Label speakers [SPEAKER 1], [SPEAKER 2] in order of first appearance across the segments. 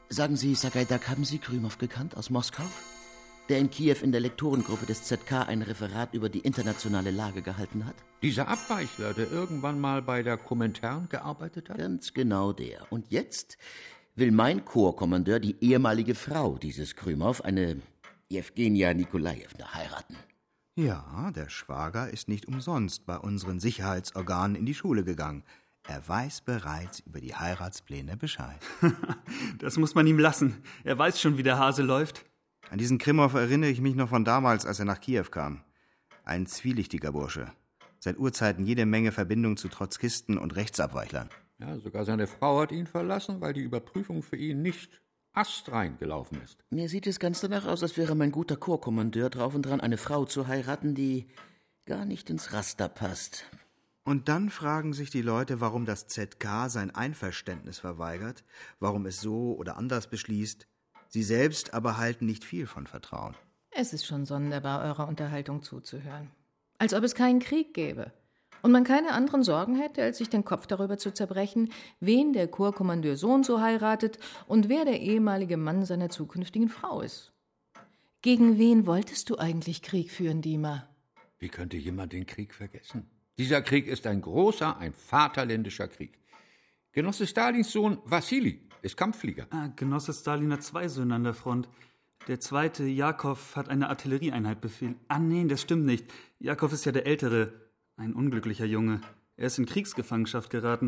[SPEAKER 1] Sagen Sie, Sagaidak, haben Sie Krymov gekannt aus Moskau? Der in Kiew in der Lektorengruppe des ZK ein Referat über die internationale Lage gehalten hat?
[SPEAKER 2] Dieser Abweichler, der irgendwann mal bei der Komintern gearbeitet hat?
[SPEAKER 1] Ganz genau der. Und jetzt will mein Korpskommandeur die ehemalige Frau dieses Krymov, eine Jewgenia Nikolajewna, heiraten.
[SPEAKER 3] Ja, der Schwager ist nicht umsonst bei unseren Sicherheitsorganen in die Schule gegangen. Er weiß bereits über die Heiratspläne Bescheid.
[SPEAKER 4] Das muss man ihm lassen. Er weiß schon, wie der Hase läuft.
[SPEAKER 3] An diesen Krymov erinnere ich mich noch von damals, als er nach Kiew kam. Ein zwielichtiger Bursche. Seit Urzeiten jede Menge Verbindung zu Trotzkisten und Rechtsabweichlern.
[SPEAKER 2] Ja, sogar seine Frau hat ihn verlassen, weil die Überprüfung für ihn nicht astrein gelaufen ist.
[SPEAKER 1] Mir sieht es ganz danach aus, als wäre mein guter Korpskommandeur drauf und dran, eine Frau zu heiraten, die gar nicht ins Raster passt.
[SPEAKER 3] Und dann fragen sich die Leute, warum das ZK sein Einverständnis verweigert, warum es so oder anders beschließt. Sie selbst aber halten nicht viel von Vertrauen.
[SPEAKER 5] Es ist schon sonderbar, eurer Unterhaltung zuzuhören. Als ob es keinen Krieg gäbe. Und man keine anderen Sorgen hätte, als sich den Kopf darüber zu zerbrechen, wen der Korpskommandeur so und so heiratet und wer der ehemalige Mann seiner zukünftigen Frau ist. Gegen wen wolltest du eigentlich Krieg führen, Dima?
[SPEAKER 2] Wie könnte jemand den Krieg vergessen? Dieser Krieg ist ein großer, ein vaterländischer Krieg. Genosse Stalins Sohn Wassili ist Kampfflieger.
[SPEAKER 4] Genosse Stalin hat 2 Söhne an der Front. Der zweite, Jakow, hat eine Artillerieeinheit befehlt. Nee, das stimmt nicht. Jakow ist ja der Ältere. Ein unglücklicher Junge. Er ist in Kriegsgefangenschaft geraten.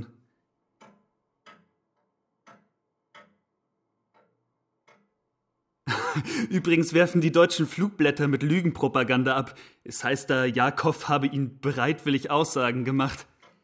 [SPEAKER 4] Übrigens werfen die deutschen Flugblätter mit Lügenpropaganda ab. Es heißt da, Jakow habe ihn bereitwillig Aussagen gemacht.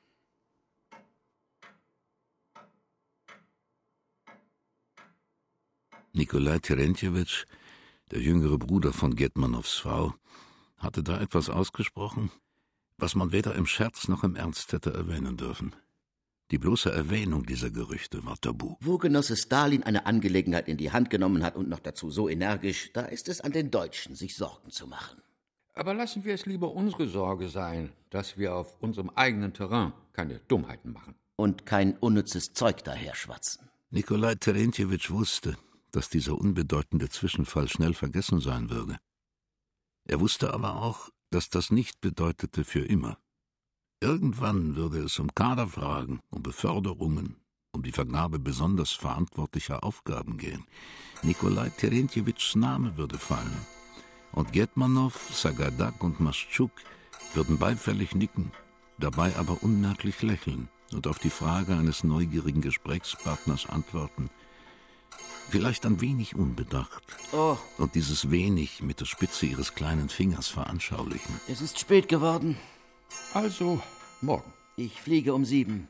[SPEAKER 6] Nikolai Terentjewitsch, der jüngere Bruder von Getmanows Frau, hatte da etwas ausgesprochen, was man weder im Scherz noch im Ernst hätte erwähnen dürfen. Die bloße Erwähnung dieser Gerüchte war tabu.
[SPEAKER 1] Wo Genosse Stalin eine Angelegenheit in die Hand genommen hat und noch dazu so energisch, da ist es an den Deutschen, sich Sorgen zu machen.
[SPEAKER 2] Aber lassen wir es lieber unsere Sorge sein, dass wir auf unserem eigenen Terrain keine Dummheiten machen.
[SPEAKER 1] Und kein unnützes Zeug daherschwatzen.
[SPEAKER 6] Nikolai Terentjewitsch wusste, dass dieser unbedeutende Zwischenfall schnell vergessen sein würde. Er wusste aber auch, dass das nicht bedeutete für immer. Irgendwann würde es um Kaderfragen, um Beförderungen, um die Vergabe besonders verantwortlicher Aufgaben gehen. Nikolai Terentjewitschs Name würde fallen. Und Getmanow, Sagaidak und Maschuk würden beifällig nicken, dabei aber unmerklich lächeln und auf die Frage eines neugierigen Gesprächspartners antworten. Vielleicht ein wenig unbedacht.
[SPEAKER 1] Oh.
[SPEAKER 6] Und dieses wenig mit der Spitze ihres kleinen Fingers veranschaulichen.
[SPEAKER 1] Es ist spät geworden.
[SPEAKER 2] Also morgen.
[SPEAKER 1] Ich fliege um 7.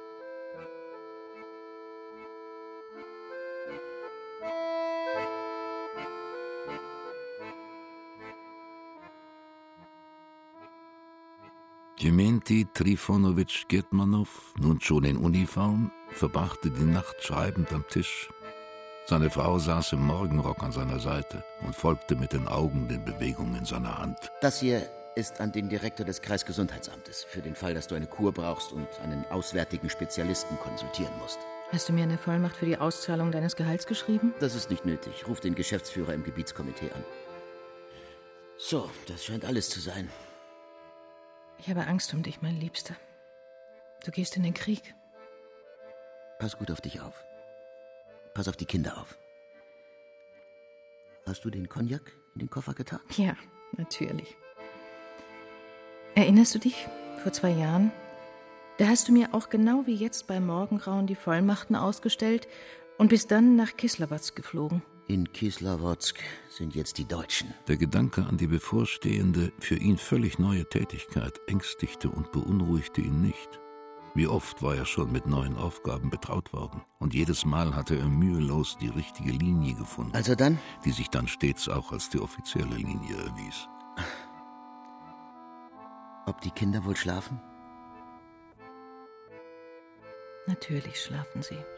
[SPEAKER 6] Dementi Trifonowitsch Getmanow, nun schon in Uniform, verbrachte die Nacht schreibend am Tisch. Seine Frau saß im Morgenrock an seiner Seite und folgte mit den Augen den Bewegungen seiner Hand.
[SPEAKER 1] Das hier ist an den Direktor des Kreisgesundheitsamtes, für den Fall, dass du eine Kur brauchst und einen auswärtigen Spezialisten konsultieren musst.
[SPEAKER 5] Hast du mir eine Vollmacht für die Auszahlung deines Gehalts geschrieben?
[SPEAKER 1] Das ist nicht nötig. Ruf den Geschäftsführer im Gebietskomitee an. So, das scheint alles zu sein.
[SPEAKER 5] Ich habe Angst um dich, mein Liebster. Du gehst in den Krieg.
[SPEAKER 1] Pass gut auf dich auf. Pass auf die Kinder auf. Hast du den Cognac in den Koffer getan?
[SPEAKER 5] Ja, natürlich. Erinnerst du dich, vor 2 Jahren? Da hast du mir auch genau wie jetzt beim Morgengrauen die Vollmachten ausgestellt und bist dann nach Kislovodsk geflogen.
[SPEAKER 1] In Kislovodsk sind jetzt die Deutschen.
[SPEAKER 6] Der Gedanke an die bevorstehende, für ihn völlig neue Tätigkeit ängstigte und beunruhigte ihn nicht. Wie oft war er schon mit neuen Aufgaben betraut worden. Und jedes Mal hatte er mühelos die richtige Linie gefunden.
[SPEAKER 1] Also dann?
[SPEAKER 6] Die sich dann stets auch als die offizielle Linie erwies.
[SPEAKER 1] Ob die Kinder wohl schlafen?
[SPEAKER 5] Natürlich schlafen sie.